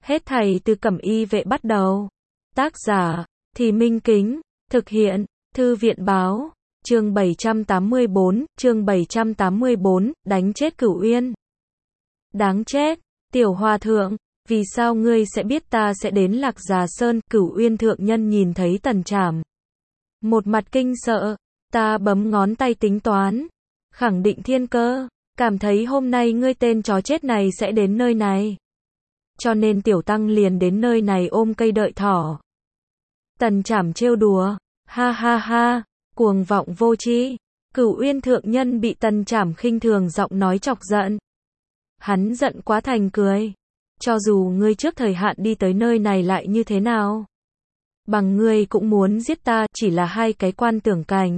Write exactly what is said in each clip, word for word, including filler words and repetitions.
Hết thảy từ Cẩm Y Vệ bắt đầu. Tác giả, Thì Minh Kính, thực hiện, Thư viện Báo, chương bảy trăm tám mươi tư, chương bảy trăm tám mươi tư, đánh chết Cửu Uyên. Đáng chết, Tiểu Hòa Thượng, vì sao ngươi sẽ biết ta sẽ đến Lạc Già Sơn? Cửu Uyên thượng nhân nhìn thấy Tần Trảm, một mặt kinh sợ, ta bấm ngón tay tính toán, khẳng định thiên cơ, cảm thấy hôm nay ngươi tên chó chết này sẽ đến nơi này. Cho nên tiểu tăng liền đến nơi này ôm cây đợi thỏ. Tần Trảm trêu đùa, ha ha ha, cuồng vọng vô tri. Cửu Uyên thượng nhân bị Tần Trảm khinh thường giọng nói chọc giận. Hắn giận quá thành cười. Cho dù ngươi trước thời hạn đi tới nơi này lại như thế nào? Bằng ngươi cũng muốn giết ta, chỉ là hai cái quan tưởng cảnh.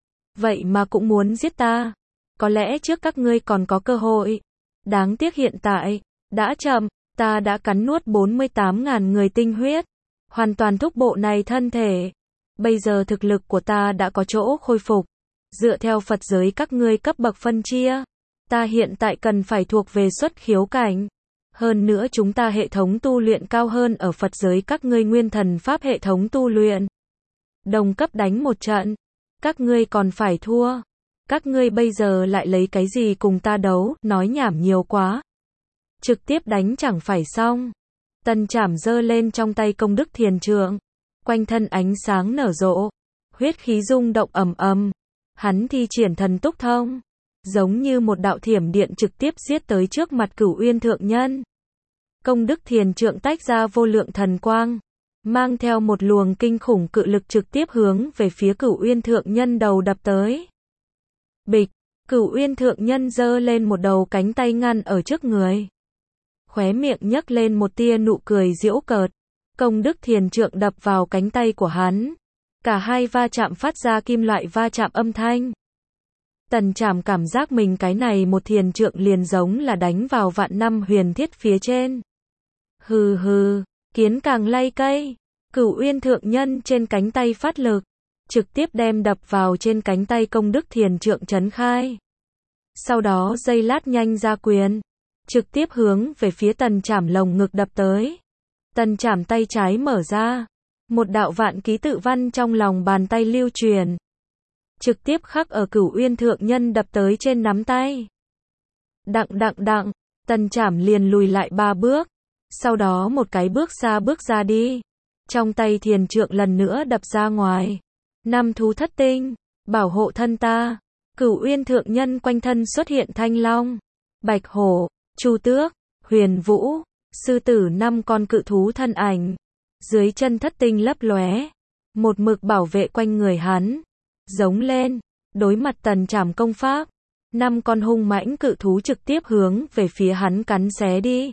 Vậy mà cũng muốn giết ta. Có lẽ trước các ngươi còn có cơ hội. Đáng tiếc hiện tại, đã chậm, ta đã cắn nuốt bốn mươi tám ngàn người tinh huyết. Hoàn toàn thúc bộ này thân thể. Bây giờ thực lực của ta đã có chỗ khôi phục. Dựa theo Phật giới các ngươi cấp bậc phân chia, ta hiện tại cần phải thuộc về xuất khiếu cảnh. Hơn nữa chúng ta hệ thống tu luyện cao hơn ở Phật giới các ngươi nguyên thần pháp hệ thống tu luyện. Đồng cấp đánh một trận, các ngươi còn phải thua. Các ngươi bây giờ lại lấy cái gì cùng ta đấu, nói nhảm nhiều quá. Trực tiếp đánh chẳng phải xong. Tần Trảm giơ lên trong tay công đức thiền trượng, quanh thân ánh sáng nở rộ, huyết khí rung động ầm ầm. Hắn thi triển thần túc thông, giống như một đạo thiểm điện trực tiếp giết tới trước mặt Cửu Uyên thượng nhân. Công đức thiền trượng tách ra vô lượng thần quang, mang theo một luồng kinh khủng cự lực trực tiếp hướng về phía Cửu Uyên thượng nhân đầu đập tới. Bịch, Cửu Uyên thượng nhân giơ lên một đầu cánh tay ngăn ở trước người. Khóe miệng nhấc lên một tia nụ cười giễu cợt. Công đức thiền trượng đập vào cánh tay của hắn. Cả hai va chạm phát ra kim loại va chạm âm thanh. Tần Trảm cảm giác mình cái này một thiền trượng liền giống là đánh vào vạn năm huyền thiết phía trên. Hừ hừ, kiến càng lay cây. Cửu Uyên thượng nhân trên cánh tay phát lực, trực tiếp đem đập vào trên cánh tay công đức thiền trượng chấn khai. Sau đó giây lát nhanh ra quyền, trực tiếp hướng về phía Tần Trảm lồng ngực đập tới. Tần Trảm tay trái mở ra, một đạo vạn ký tự văn trong lòng bàn tay lưu truyền, trực tiếp khắc ở Cửu Uyên thượng nhân đập tới trên nắm tay. Đặng đặng đặng, Tần Trảm liền lùi lại ba bước, sau đó một cái bước xa bước ra đi. Trong tay thiền trượng lần nữa đập ra ngoài. Năm thú thất tinh, bảo hộ thân ta. Cửu Uyên thượng nhân quanh thân xuất hiện thanh long, bạch hổ, chu tước, huyền vũ, sư tử năm con cự thú thân ảnh. Dưới chân thất tinh lấp lóe, một mực bảo vệ quanh người hắn. Giống lên, đối mặt Tần Trảm công pháp, năm con hung mãnh cự thú trực tiếp hướng về phía hắn cắn xé đi.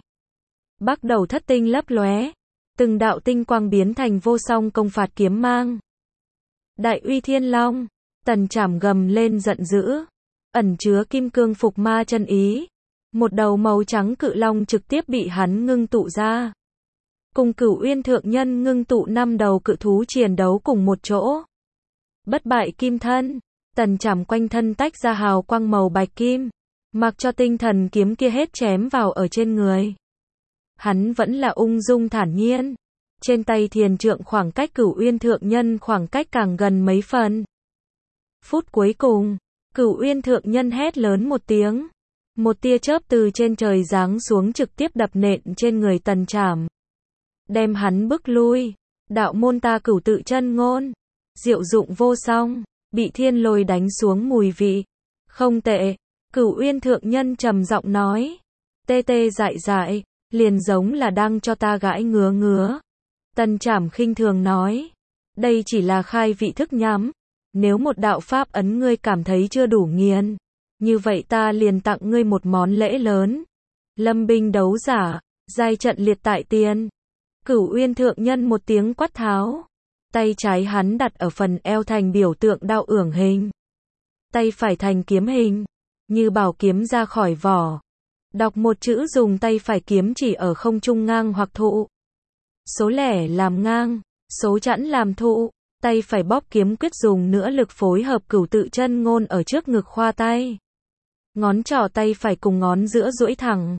Bắt đầu thất tinh lấp lóe, từng đạo tinh quang biến thành vô song công phạt kiếm mang. Đại uy thiên long, Tần Trảm gầm lên giận dữ, ẩn chứa kim cương phục ma chân ý. Một đầu màu trắng cự long trực tiếp bị hắn ngưng tụ ra. Cùng Cửu Uyên thượng nhân ngưng tụ năm đầu cự thú chiến đấu cùng một chỗ. Bất bại kim thân, Tần Trảm quanh thân tách ra hào quang màu bạch kim, mặc cho tinh thần kiếm kia hết chém vào ở trên người. Hắn vẫn là ung dung thản nhiên. Trên tay thiền trượng khoảng cách Cửu Uyên thượng nhân khoảng cách càng gần mấy phần. Phút cuối cùng, Cửu Uyên thượng nhân hét lớn một tiếng. Một tia chớp từ trên trời giáng xuống trực tiếp đập nện trên người Tần Trảm, đem hắn bức lui. Đạo môn ta cửu tự chân ngôn, diệu dụng vô song, bị thiên lôi đánh xuống mùi vị. Không tệ, Cửu Uyên thượng nhân trầm giọng nói. Tê tê dại dại, liền giống là đang cho ta gãi ngứa ngứa. Tần Trảm khinh thường nói. Đây chỉ là khai vị thức nhắm. Nếu một đạo pháp ấn ngươi cảm thấy chưa đủ nghiền, như vậy ta liền tặng ngươi một món lễ lớn. Lâm binh đấu giả, giai trận liệt tại tiền. Cửu Uyên thượng nhân một tiếng quát tháo. Tay trái hắn đặt ở phần eo thành biểu tượng đao ưởng hình. Tay phải thành kiếm hình, như bảo kiếm ra khỏi vỏ. Đọc một chữ dùng tay phải kiếm chỉ ở không trung ngang hoặc thụ. Số lẻ làm ngang, số chẵn làm thụ. Tay phải bóp kiếm quyết dùng nữa lực phối hợp cửu tự chân ngôn ở trước ngực khoa tay. Ngón trỏ tay phải cùng ngón giữa duỗi thẳng.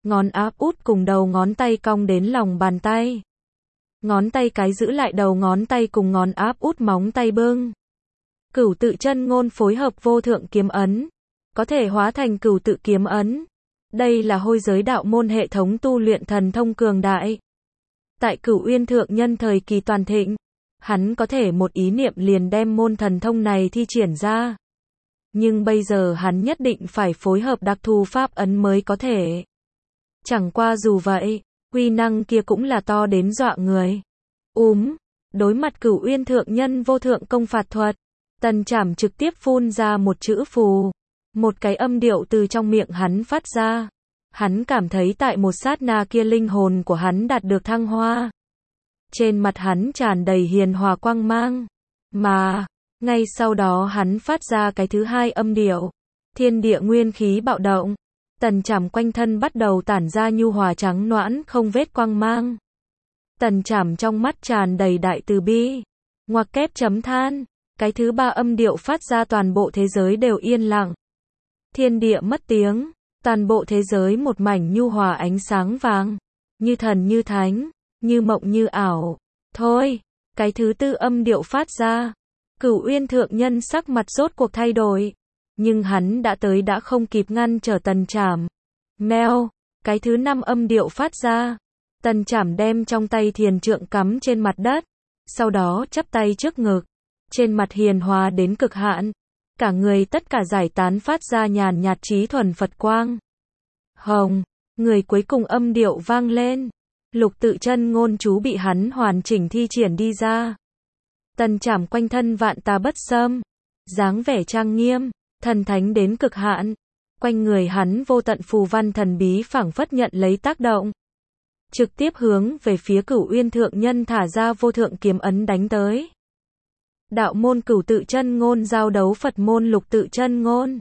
ngón áp út cùng đầu ngón tay cong đến lòng bàn tay. Ngón tay cái giữ lại đầu ngón tay cùng ngón áp út móng tay bưng. Cửu tự chân ngôn phối hợp vô thượng kiếm ấn, có thể hóa thành cửu tự kiếm ấn. Đây là hôi giới đạo môn hệ thống tu luyện thần thông cường đại. Tại Cửu Uyên thượng nhân thời kỳ toàn thịnh, hắn có thể một ý niệm liền đem môn thần thông này thi triển ra. Nhưng bây giờ hắn nhất định phải phối hợp đặc thù pháp ấn mới có thể. Chẳng qua dù vậy, uy năng kia cũng là to đến dọa người. Úm, đối mặt Cửu Uyên thượng nhân vô thượng công phạt thuật, Tần Trảm trực tiếp phun ra một chữ phù. Một cái âm điệu từ trong miệng hắn phát ra. Hắn cảm thấy tại một sát na kia linh hồn của hắn đạt được thăng hoa. Trên mặt hắn tràn đầy hiền hòa quang mang. Mà, ngay sau đó hắn phát ra cái thứ hai âm điệu. Thiên địa nguyên khí bạo động. Tần Trảm quanh thân bắt đầu tản ra nhu hòa trắng noãn không vết quang mang. Tần Trảm trong mắt tràn đầy đại từ bi. Ngoặc kép chấm than. Cái thứ ba âm điệu phát ra toàn bộ thế giới đều yên lặng. Thiên địa mất tiếng. Toàn bộ thế giới một mảnh nhu hòa ánh sáng vàng. Như thần như thánh. Như mộng như ảo. Thôi. Cái thứ tư âm điệu phát ra. Cửu Uyên thượng nhân sắc mặt rốt cuộc thay đổi. Nhưng hắn đã tới đã không kịp ngăn trở Tần Trảm. Mèo. Cái thứ năm âm điệu phát ra. Tần Trảm đem trong tay thiền trượng cắm trên mặt đất. Sau đó chắp tay trước ngực. Trên mặt hiền hòa đến cực hạn. Cả người tất cả giải tán phát ra nhàn nhạt trí thuần Phật quang. Hồng. Người cuối cùng âm điệu vang lên. Lục tự chân ngôn chú bị hắn hoàn chỉnh thi triển đi ra. Tần Trảm quanh thân vạn tà bất xâm. Dáng vẻ trang nghiêm. Thần thánh đến cực hạn. Quanh người hắn vô tận phù văn thần bí phảng phất nhận lấy tác động. Trực tiếp hướng về phía Cửu Uyên thượng nhân thả ra vô thượng kiếm ấn đánh tới. Đạo môn Cửu tự chân ngôn giao đấu Phật môn Lục tự chân ngôn.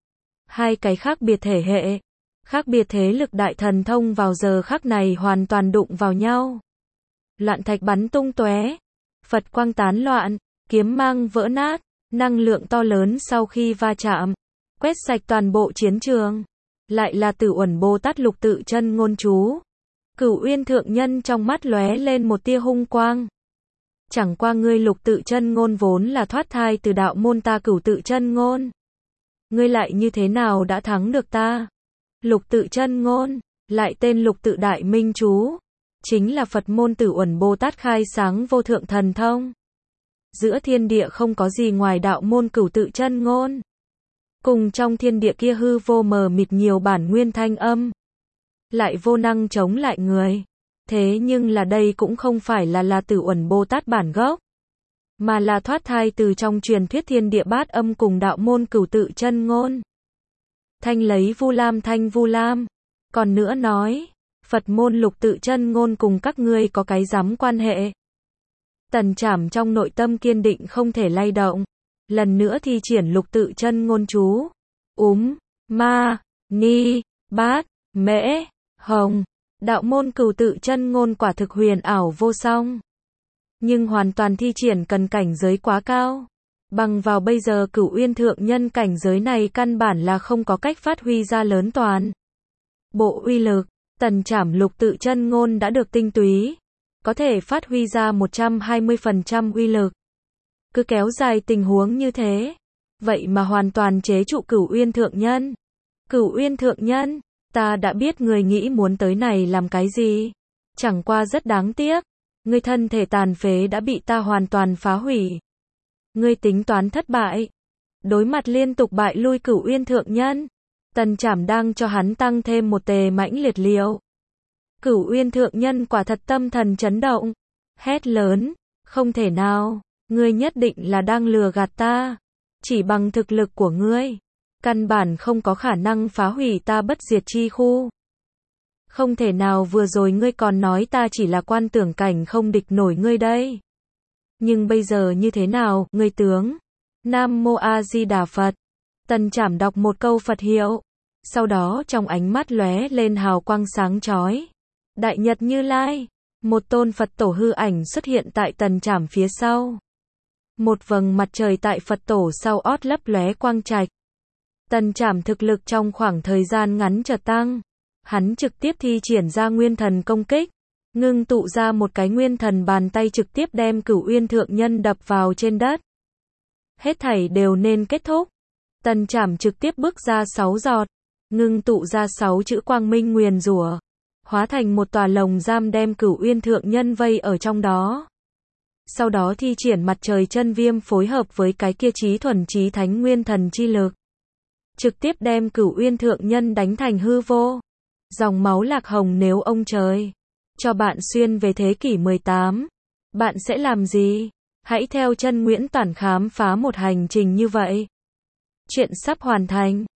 Hai cái khác biệt thể hệ, khác biệt thế lực đại thần thông vào giờ khắc này hoàn toàn đụng vào nhau. Loạn thạch bắn tung tóe, Phật quang tán loạn, kiếm mang vỡ nát, năng lượng to lớn sau khi va chạm, quét sạch toàn bộ chiến trường. Lại là Tử Uẩn Bồ Tát Lục tự chân ngôn chú. Cửu Uyên thượng nhân trong mắt lóe lên một tia hung quang. Chẳng qua ngươi Lục tự chân ngôn vốn là thoát thai từ đạo môn ta Cửu tự chân ngôn. Ngươi lại như thế nào đã thắng được ta? Lục tự chân ngôn, lại tên Lục tự đại minh chú, chính là Phật môn Tử Uẩn Bồ Tát khai sáng vô thượng thần thông. Giữa thiên địa không có gì ngoài đạo môn Cửu tự chân ngôn. Cùng trong thiên địa kia hư vô mờ mịt nhiều bản nguyên thanh âm. Lại vô năng chống lại người. Thế nhưng là đây cũng không phải là là Tử Uẩn Bồ Tát bản gốc. Mà là thoát thai từ trong truyền thuyết thiên địa bát âm cùng đạo môn Cửu tự chân ngôn. Thanh lấy Vu Lam thanh Vu Lam. Còn nữa nói, Phật môn Lục tự chân ngôn cùng các ngươi có cái giám quan hệ. Tần Trảm trong nội tâm kiên định không thể lay động. Lần nữa thi triển Lục tự chân ngôn chú. Úm, ma, ni, bát, mễ, hồng. Đạo môn Cửu tự chân ngôn quả thực huyền ảo vô song. Nhưng hoàn toàn thi triển cần cảnh giới quá cao. Bằng vào bây giờ Cửu Uyên thượng nhân cảnh giới này căn bản là không có cách phát huy ra lớn toàn. Bộ uy lực, Tần Trảm Lục tự chân ngôn đã được tinh túy. Có thể phát huy ra một trăm hai mươi phần trăm uy lực. Cứ kéo dài tình huống như thế. Vậy mà hoàn toàn chế trụ Cửu Uyên thượng nhân. Cửu Uyên thượng nhân, ta đã biết người nghĩ muốn tới này làm cái gì. Chẳng qua rất đáng tiếc. Ngươi thân thể tàn phế đã bị ta hoàn toàn phá hủy. Ngươi tính toán thất bại. Đối mặt liên tục bại lui Cửu Uyên thượng nhân. Tần Trảm đang cho hắn tăng thêm một tề mãnh liệt liệu. Cửu Uyên thượng nhân quả thật tâm thần chấn động. Hét lớn. Không thể nào. Ngươi nhất định là đang lừa gạt ta. Chỉ bằng thực lực của ngươi. Căn bản không có khả năng phá hủy ta bất diệt chi khu. Không thể nào vừa rồi ngươi còn nói ta chỉ là quan tưởng cảnh không địch nổi ngươi đây. Nhưng bây giờ như thế nào, ngươi tướng? Nam Mô A Di Đà Phật. Tần Trảm đọc một câu Phật hiệu. Sau đó trong ánh mắt lóe lên hào quang sáng chói. Đại Nhật Như Lai. Một tôn Phật tổ hư ảnh xuất hiện tại Tần Trảm phía sau. Một vầng mặt trời tại Phật tổ sau ót lấp lóe quang trạch. Tần Trảm thực lực trong khoảng thời gian ngắn chợt tăng. Hắn trực tiếp thi triển ra nguyên thần công kích, ngưng tụ ra một cái nguyên thần bàn tay trực tiếp đem Cửu Uyên Thượng Nhân đập vào trên đất. Hết thảy đều nên kết thúc. Tần Trảm trực tiếp bước ra sáu giọt, ngưng tụ ra sáu chữ quang minh nguyền rủa, hóa thành một tòa lồng giam đem Cửu Uyên Thượng Nhân vây ở trong đó. Sau đó thi triển mặt trời chân viêm phối hợp với cái kia chí thuần chí thánh nguyên thần chi lực, trực tiếp đem Cửu Uyên Thượng Nhân đánh thành hư vô. Dòng máu lạc hồng, nếu ông trời cho bạn xuyên về thế kỷ mười tám, bạn sẽ làm gì? Hãy theo chân Nguyễn Toản khám phá một hành trình như vậy. Chuyện sắp hoàn thành.